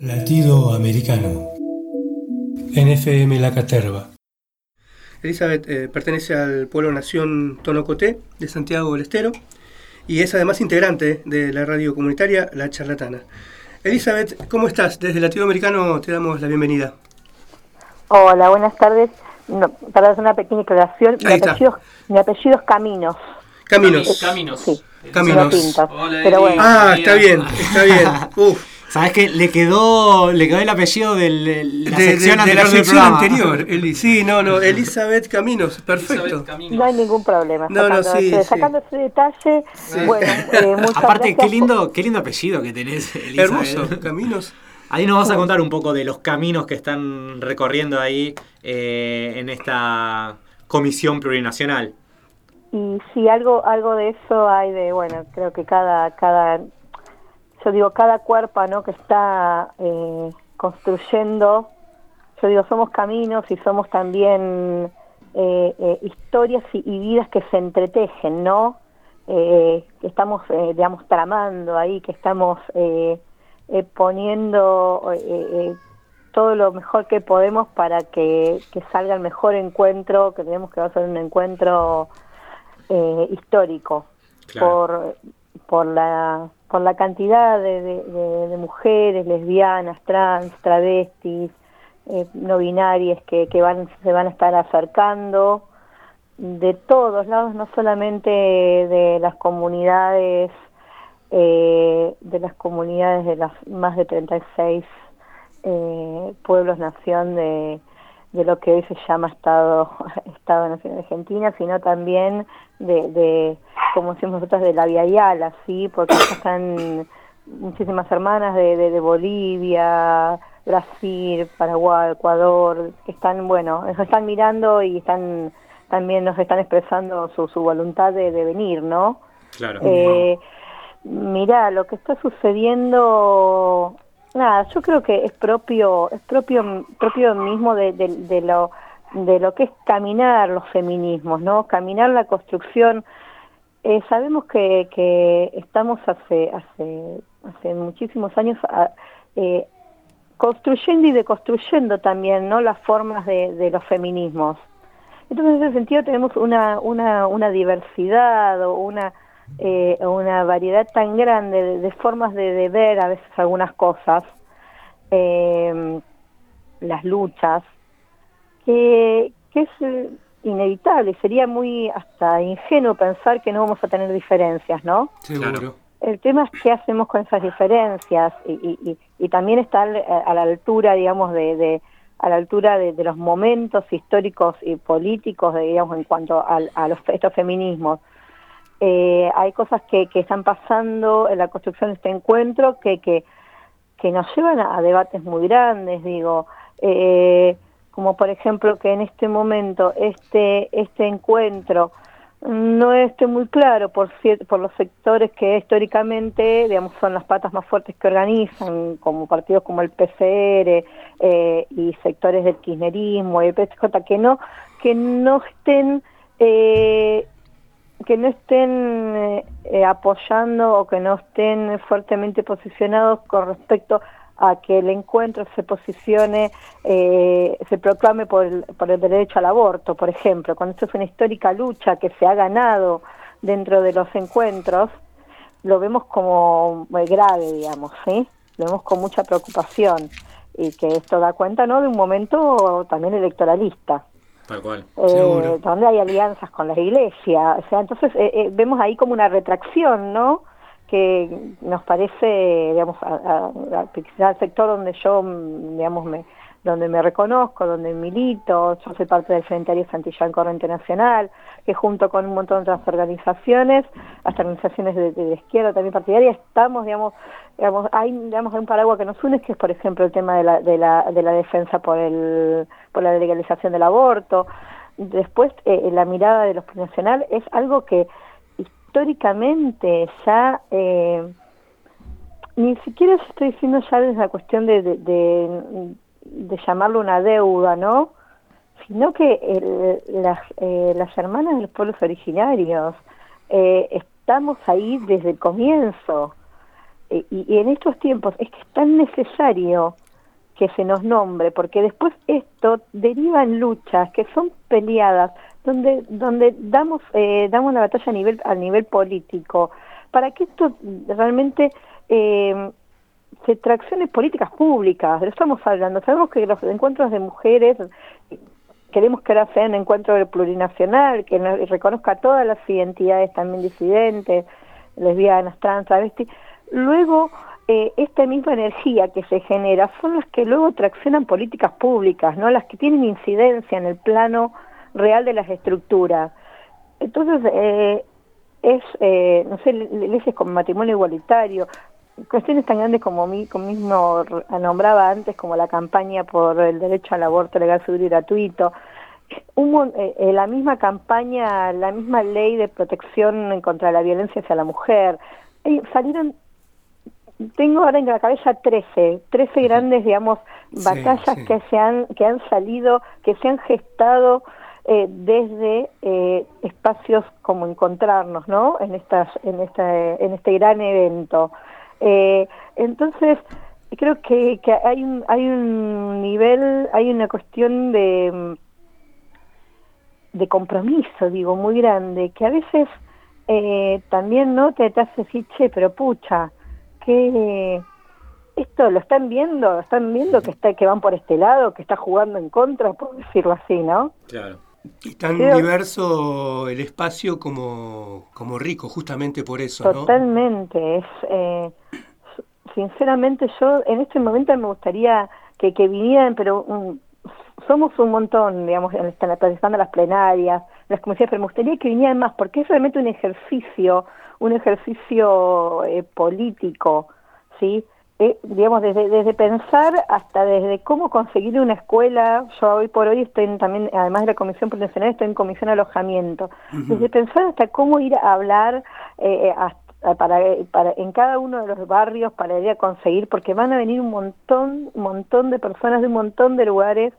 Latido Americano, NFM La Caterva. Elizabeth pertenece al pueblo nación Tonocoté de Santiago del Estero y es además integrante de la radio comunitaria La Charlatana. Elizabeth, ¿cómo estás? Desde Latido Americano te damos la bienvenida. Hola, buenas tardes. No, para hacer una pequeña aclaración, mi apellido es Caminos. Caminos. Sí. Caminos. Hola, pero bueno. Ah, está bien. ¿Sabes qué? Le quedó el apellido de la sección anterior. Sí, Elizabeth Caminos, perfecto. Elizabeth Caminos. No hay ningún problema. Sacando ese detalle, sí. Bueno, muchas aparte, gracias. qué lindo apellido que tenés, Elizabeth. Hermoso, Caminos. Ahí nos vas a contar un poco de los caminos que están recorriendo ahí en esta comisión plurinacional. Y sí, algo de eso hay creo que cada cuerpo, ¿no?, que está construyendo, somos caminos y somos también historias y vidas que se entretejen, ¿no? Que estamos, tramando ahí, que estamos poniendo todo lo mejor que podemos para que salga el mejor encuentro, que tenemos que va a ser un encuentro histórico, claro. por la cantidad de mujeres, lesbianas, trans, travestis, no binarias que se van a estar acercando de todos lados, no solamente de las comunidades de las más de 36 pueblos nación de lo que hoy se llama Estado Nación Argentina, sino también de como decimos nosotros, de la Via Yala, ¿sí? Porque acá están muchísimas hermanas de Bolivia, Brasil, Paraguay, Ecuador, que nos están mirando y también nos están expresando su voluntad de venir, ¿no? Claro. Mirá, lo que está sucediendo, yo creo que es propio mismo de lo que es caminar los feminismos, ¿no? Caminar la construcción. Sabemos que estamos hace muchísimos años construyendo y deconstruyendo también, ¿no?, las formas de los feminismos. Entonces, en ese sentido tenemos una diversidad o una variedad tan grande de formas de ver a veces algunas cosas, las luchas, que es inevitable, sería muy hasta ingenuo pensar que no vamos a tener diferencias, ¿no? Seguro. El tema es qué hacemos con esas diferencias y también estar a la altura, digamos, a la altura de los momentos históricos y políticos, digamos, en cuanto a estos feminismos. Hay cosas que están pasando en la construcción de este encuentro que nos llevan a debates muy grandes, como por ejemplo que en este momento este encuentro no esté muy claro por los sectores que históricamente, digamos, son las patas más fuertes que organizan, como partidos como el PCR y sectores del kirchnerismo y el PSJ, que no estén apoyando o que no estén fuertemente posicionados con respecto a que el encuentro se posicione, se proclame por el derecho al aborto, por ejemplo, cuando esto es una histórica lucha que se ha ganado dentro de los encuentros, lo vemos como muy grave, digamos, ¿sí? Lo vemos con mucha preocupación y que esto da cuenta, ¿no?, de un momento también electoralista. Tal cual. Donde hay alianzas con la iglesia, entonces vemos ahí como una retracción, ¿no?, que nos parece, digamos, al sector donde yo, digamos, donde me reconozco, donde milito. Yo soy parte del Frente Arias Santillán Corriente Nacional, que junto con un montón de otras organizaciones, hasta organizaciones de izquierda también partidaria, estamos, hay un paraguas que nos une, que es, por ejemplo, el tema de la defensa por la legalización del aborto. Después, la mirada de los plurinacional es algo que históricamente ya ni siquiera estoy diciendo ya desde la cuestión de llamarlo una deuda, ¿no?, sino que las hermanas de los pueblos originarios estamos ahí desde el comienzo. y en estos tiempos es que es tan necesario que se nos nombre, porque después esto deriva en luchas que son peleadas, donde damos la batalla a nivel político, para que esto realmente se traccione políticas públicas. De eso estamos hablando. Sabemos que los encuentros de mujeres, queremos que ahora sea un encuentro plurinacional, que reconozca todas las identidades también disidentes, lesbianas, trans, travestis. Luego, esta misma energía que se genera son las que luego traccionan políticas públicas, ¿no? Las que tienen incidencia en el plano real de las estructuras. Entonces, no sé, leyes como matrimonio igualitario, cuestiones tan grandes como mismo nombraba antes, como la campaña por el derecho al aborto legal, seguro y gratuito, la misma campaña, la misma ley de protección contra la violencia hacia la mujer. Salieron, tengo ahora en la cabeza 13 grandes, digamos, batallas sí. que han salido, que se han gestado desde espacios como Encontrarnos, ¿no? En este gran evento. Entonces creo que hay un nivel, hay una cuestión de compromiso, digo, muy grande, que a veces también no te hace decir, che, pero pucha, que esto lo están viendo que van por este lado, que está jugando en contra, por decirlo así, ¿no? Claro. Y tan diverso el espacio como rico, justamente por eso, totalmente, ¿no? Sinceramente yo en este momento me gustaría que vinieran, pero somos un montón, digamos, están las plenarias, las comisiones, pero me gustaría que vinieran más, porque es realmente un ejercicio político, ¿sí? Digamos, desde pensar hasta desde cómo conseguir una escuela. Yo hoy por hoy estoy también, además de la Comisión Plurinacional, estoy en Comisión de Alojamiento. Uh-huh. Desde pensar hasta cómo ir a hablar para en cada uno de los barrios para ir a conseguir, porque van a venir un montón de personas de un montón de lugares.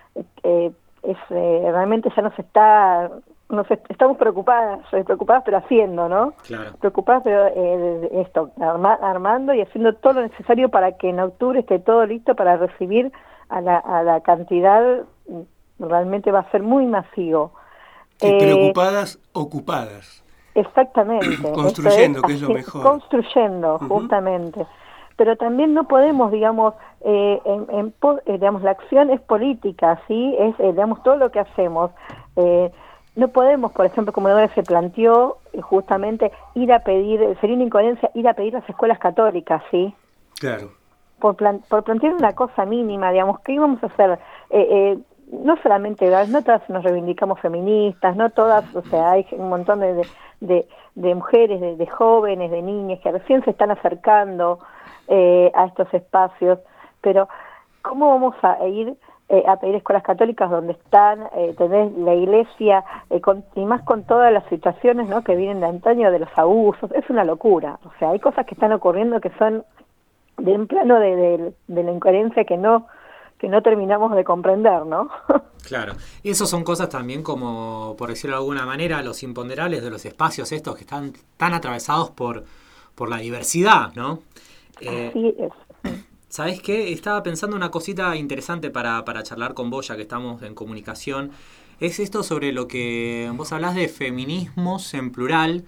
Realmente ya estamos preocupadas, pero haciendo, ¿no? Claro. Preocupadas, pero armando y haciendo todo lo necesario para que en octubre esté todo listo para recibir a la cantidad. Realmente va a ser muy masivo. Preocupadas, ocupadas. Exactamente. Construyendo, que es lo mejor. Construyendo, uh-huh. Justamente. Pero también no podemos, digamos, digamos, la acción es política, ¿sí? Es, digamos, todo lo que hacemos. No podemos, por ejemplo, como ahora se planteó, justamente ir a pedir, sería una incoherencia ir a pedir las escuelas católicas, ¿sí? Claro. Por plantear una cosa mínima, digamos, ¿qué íbamos a hacer? No solamente, no todas nos reivindicamos feministas, no todas, o sea, hay un montón de mujeres, de jóvenes, de niñas que recién se están acercando a estos espacios, pero ¿cómo vamos a ir a pedir escuelas católicas donde están, tenés la iglesia, y más con todas las situaciones, ¿no?, que vienen de antaño, de los abusos? Es una locura. O sea, hay cosas que están ocurriendo que son de un plano de la incoherencia que no terminamos de comprender, ¿no? Claro. Y eso son cosas también como, por decirlo de alguna manera, los imponderables de los espacios estos que están tan atravesados por la diversidad, ¿no? Así es. ¿Sabés qué? Estaba pensando una cosita interesante para charlar con vos, ya que estamos en comunicación. Es esto sobre lo que vos hablás de feminismos en plural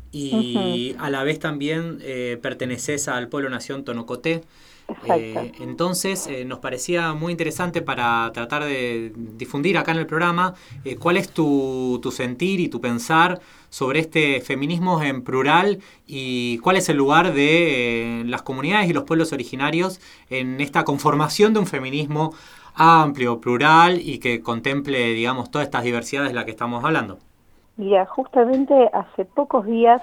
y uh-huh. A la vez también pertenecés al Pueblo Nación Tonocoté. Entonces nos parecía muy interesante para tratar de difundir acá en el programa cuál es tu sentir y tu pensar sobre este feminismo en plural y cuál es el lugar de las comunidades y los pueblos originarios en esta conformación de un feminismo amplio, plural y que contemple, digamos, todas estas diversidades de las que estamos hablando. Mira, justamente hace pocos días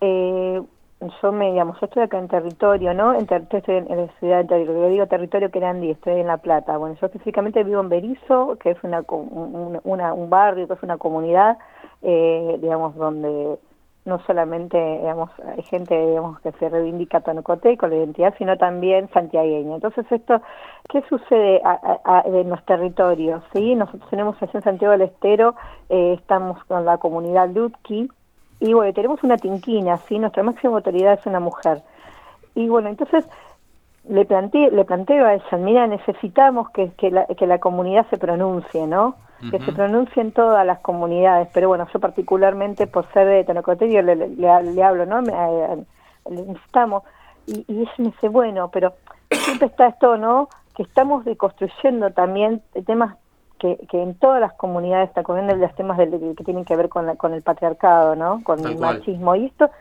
yo estoy acá en territorio, ¿no? Estoy en la ciudad de territorio, yo digo territorio Querandí, estoy en La Plata. Bueno, yo específicamente vivo en Berizo, que es un barrio, que es una comunidad, digamos, donde no solamente, digamos, hay gente, digamos, que se reivindica Tonocoté con la identidad, sino también santiagueña. Entonces, ¿qué sucede en los territorios? ¿Sí? Nosotros tenemos allá en Santiago del Estero, estamos con la comunidad Lutki, y bueno, tenemos una tinquina, ¿sí? Nuestra máxima autoridad es una mujer. Y bueno, entonces le planteo a ella, mira, necesitamos que la comunidad se pronuncie, ¿no? Que se pronuncien todas las comunidades, pero bueno, yo particularmente por ser de Tonocote le hablo, ¿no? Le necesitamos, y ella me dice, bueno, pero siempre está esto, ¿no? Que estamos deconstruyendo también temas que en todas las comunidades está corriendo los temas que tienen que ver con el patriarcado, ¿no? Con el machismo. Y esto,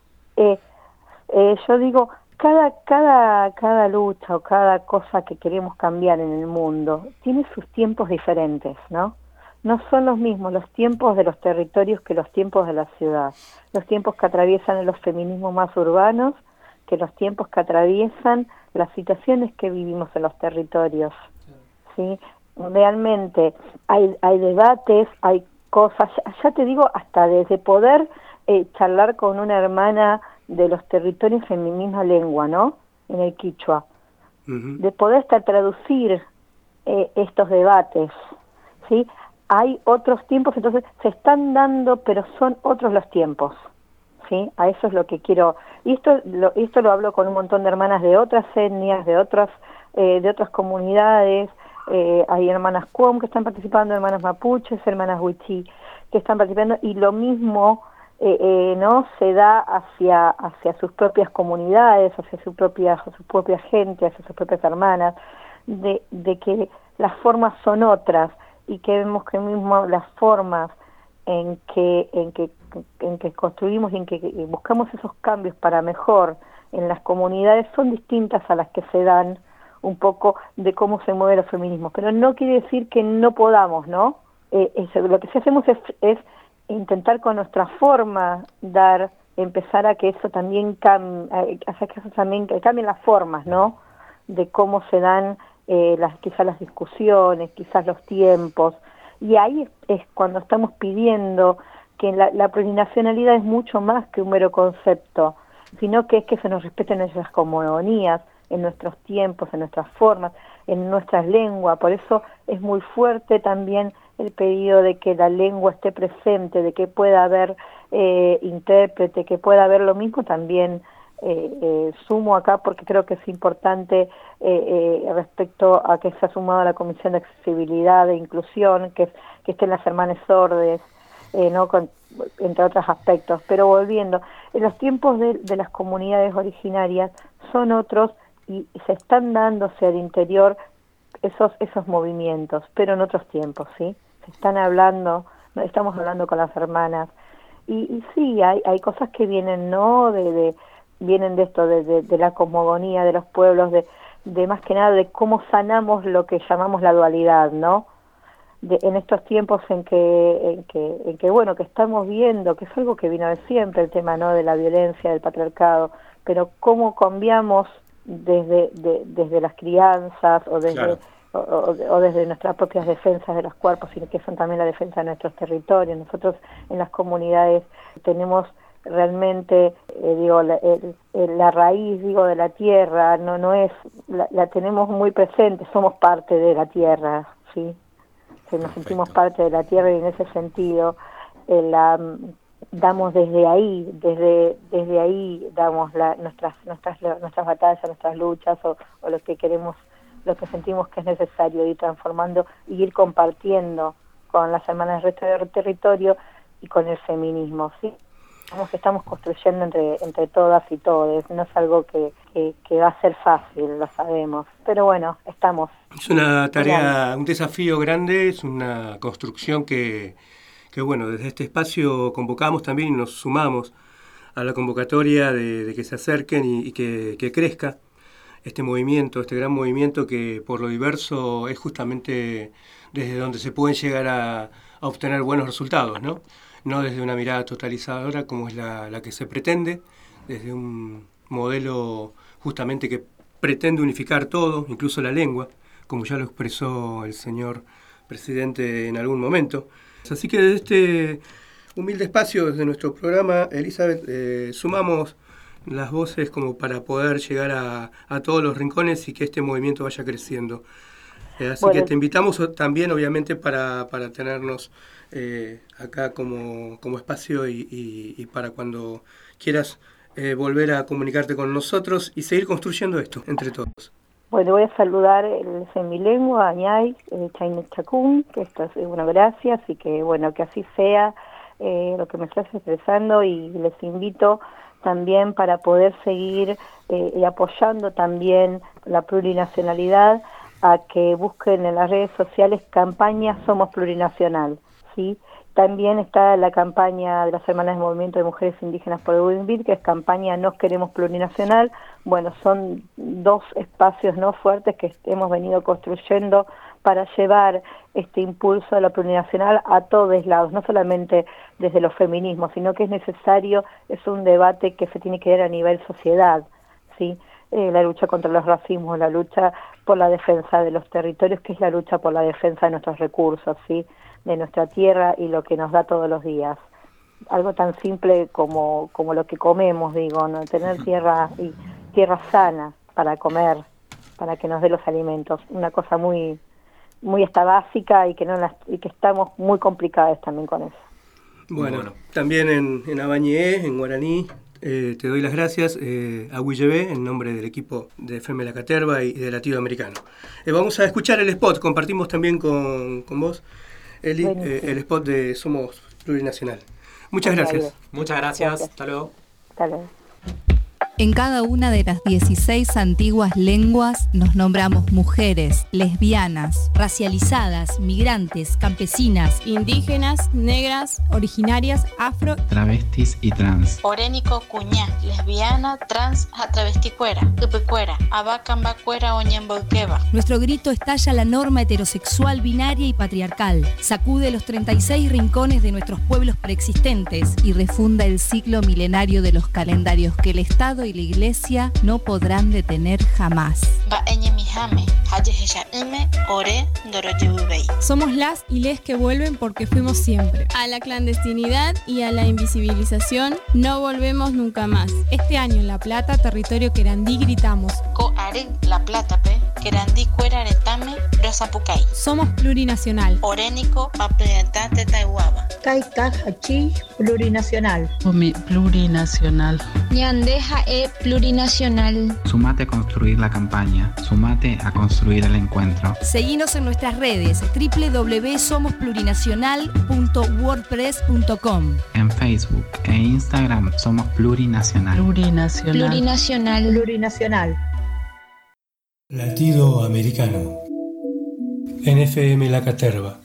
yo digo, cada lucha o cada cosa que queremos cambiar en el mundo tiene sus tiempos diferentes, ¿no? No son los mismos los tiempos de los territorios que los tiempos de la ciudad. Los tiempos que atraviesan los feminismos más urbanos que los tiempos que atraviesan las situaciones que vivimos en los territorios, ¿sí? Realmente hay debates, hay cosas, ya te digo, hasta desde poder charlar con una hermana de los territorios en mi misma lengua, ¿no? En el quichua. De poder hasta traducir estos debates, ¿sí? Hay otros tiempos, entonces se están dando, pero son otros los tiempos, ¿sí? A eso es lo que quiero. Y esto lo hablo con un montón de hermanas de otras etnias, de otras comunidades. Hay hermanas Cuom que están participando, hermanas mapuches, hermanas huichí que están participando, y lo mismo no se da hacia sus propias comunidades, hacia su propia gente, hacia sus propias hermanas, de que las formas son otras, y que vemos que mismo las formas en que construimos y en que buscamos esos cambios para mejor en las comunidades son distintas a las que se dan un poco de cómo se mueven los feminismos, pero no quiere decir que no podamos, ¿no? Lo que sí hacemos es intentar con nuestra forma empezar a que eso también hacer que eso también que cambien las formas, ¿no? De cómo se dan quizás las discusiones, quizás los tiempos, y ahí es cuando estamos pidiendo que la plurinacionalidad es mucho más que un mero concepto, sino que es que se nos respeten nuestras cosmogonías, en nuestros tiempos, en nuestras formas, en nuestras lenguas. Por eso es muy fuerte también el pedido de que la lengua esté presente, de que pueda haber intérprete, que pueda haber lo mismo también. Sumo acá porque creo que es importante respecto a que se ha sumado a la Comisión de Accesibilidad e Inclusión, que estén las hermanas sordes, ¿no? Entre otros aspectos. Pero volviendo, en los tiempos de las comunidades originarias son otros, y se están dándose al interior esos movimientos, pero en otros tiempos, ¿sí? Se están hablando, estamos hablando con las hermanas, y sí, hay cosas que vienen, ¿no? Vienen de esto, de la cosmogonía de los pueblos, de más que nada de cómo sanamos lo que llamamos la dualidad, ¿no? En estos tiempos en que bueno, que estamos viendo, que es algo que vino de siempre, el tema, ¿no? De la violencia, del patriarcado, pero cómo cambiamos desde las crianzas o desde Claro. o desde nuestras propias defensas de los cuerpos, sino que son también la defensa de nuestros territorios. Nosotros en las comunidades tenemos realmente, la raíz, de la tierra, no es, la tenemos muy presente, somos parte de la tierra, ¿sí? Nos sentimos parte de la tierra, y en ese sentido damos desde ahí damos nuestras batallas, nuestras luchas, o lo que queremos, lo que sentimos que es necesario ir transformando y ir compartiendo con las hermanas del resto del territorio y con el feminismo, ¿sí? Estamos construyendo entre todas y todos. No es algo que va a ser fácil, lo sabemos, pero bueno, estamos. Es una tarea, un desafío grande, es una construcción que bueno, desde este espacio convocamos también y nos sumamos a la convocatoria de que se acerquen y que crezca este movimiento, este gran movimiento que por lo diverso es justamente desde donde se pueden llegar a obtener buenos resultados, ¿no? No desde una mirada totalizadora como es la que se pretende, desde un modelo justamente que pretende unificar todo, incluso la lengua, como ya lo expresó el señor presidente en algún momento. Así que desde este humilde espacio, desde nuestro programa, Elizabeth, sumamos las voces como para poder llegar a todos los rincones y que este movimiento vaya creciendo. Así que te invitamos también, obviamente, para tenernos acá como espacio y para cuando quieras volver a comunicarte con nosotros y seguir construyendo esto entre todos. Bueno, voy a saludar en mi lengua, Añay, Chayne Chacún, que esto es una gracias y que bueno, que así sea lo que me estás expresando, y les invito también para poder seguir y apoyando también la plurinacionalidad, a que busquen en las redes sociales campaña Somos Plurinacional, ¿sí? También está la campaña de las Hermanas del Movimiento de Mujeres Indígenas por el Buen Vivir, que es campaña Nos Queremos Plurinacional. Bueno, son dos espacios no fuertes que hemos venido construyendo para llevar este impulso de la plurinacional a todos lados, no solamente desde los feminismos, sino que es necesario, es un debate que se tiene que dar a nivel sociedad, ¿sí? La lucha contra los racismos, la lucha por la defensa de los territorios, que es la lucha por la defensa de nuestros recursos, ¿sí? De nuestra tierra y lo que nos da todos los días. Algo tan simple como lo que comemos, digo, ¿no? Tener tierra y tierra sana para comer, para que nos dé los alimentos. Una cosa muy hasta básica y que estamos muy complicadas también con eso. Bueno, también en Abañé, en guaraní, te doy las gracias a Huillebé, en nombre del equipo de FM La Caterva y de Latido Americano. Vamos a escuchar el spot, compartimos también con vos, Eli, el spot de Somos Plurinacional. Muchas gracias. Muchas gracias. Hasta luego. Hasta luego. En cada una de las 16 antiguas lenguas nos nombramos mujeres, lesbianas, racializadas, migrantes, campesinas, indígenas, negras, originarias, afro, travestis y trans. Orénico, cuñá, lesbiana, trans, travesticuera, cupecuera, abacambacuera, oñemboqueba. Nuestro grito estalla la norma heterosexual, binaria y patriarcal. Sacude los 36 rincones de nuestros pueblos preexistentes y refunda el ciclo milenario de los calendarios que el Estado y la Iglesia no podrán detener jamás. Somos las y les que vuelven porque fuimos siempre. A la clandestinidad y a la invisibilización no volvemos nunca más. Este año en La Plata, territorio querandí, gritamos: La Plata, querandí, cuera, aretame, rosapucay. Somos plurinacional. Orénico, papeatate, taihuaba. Caica, hachi, plurinacional. Come plurinacional. Ñandeja plurinacional. Sumate a construir la campaña. Sumate a construir el encuentro. Seguinos en nuestras redes www.somosplurinacional.wordpress.com. En Facebook e Instagram somos Plurinacional. Plurinacional. Plurinacional. Plurinacional. Latido Americano. NFM La Caterva.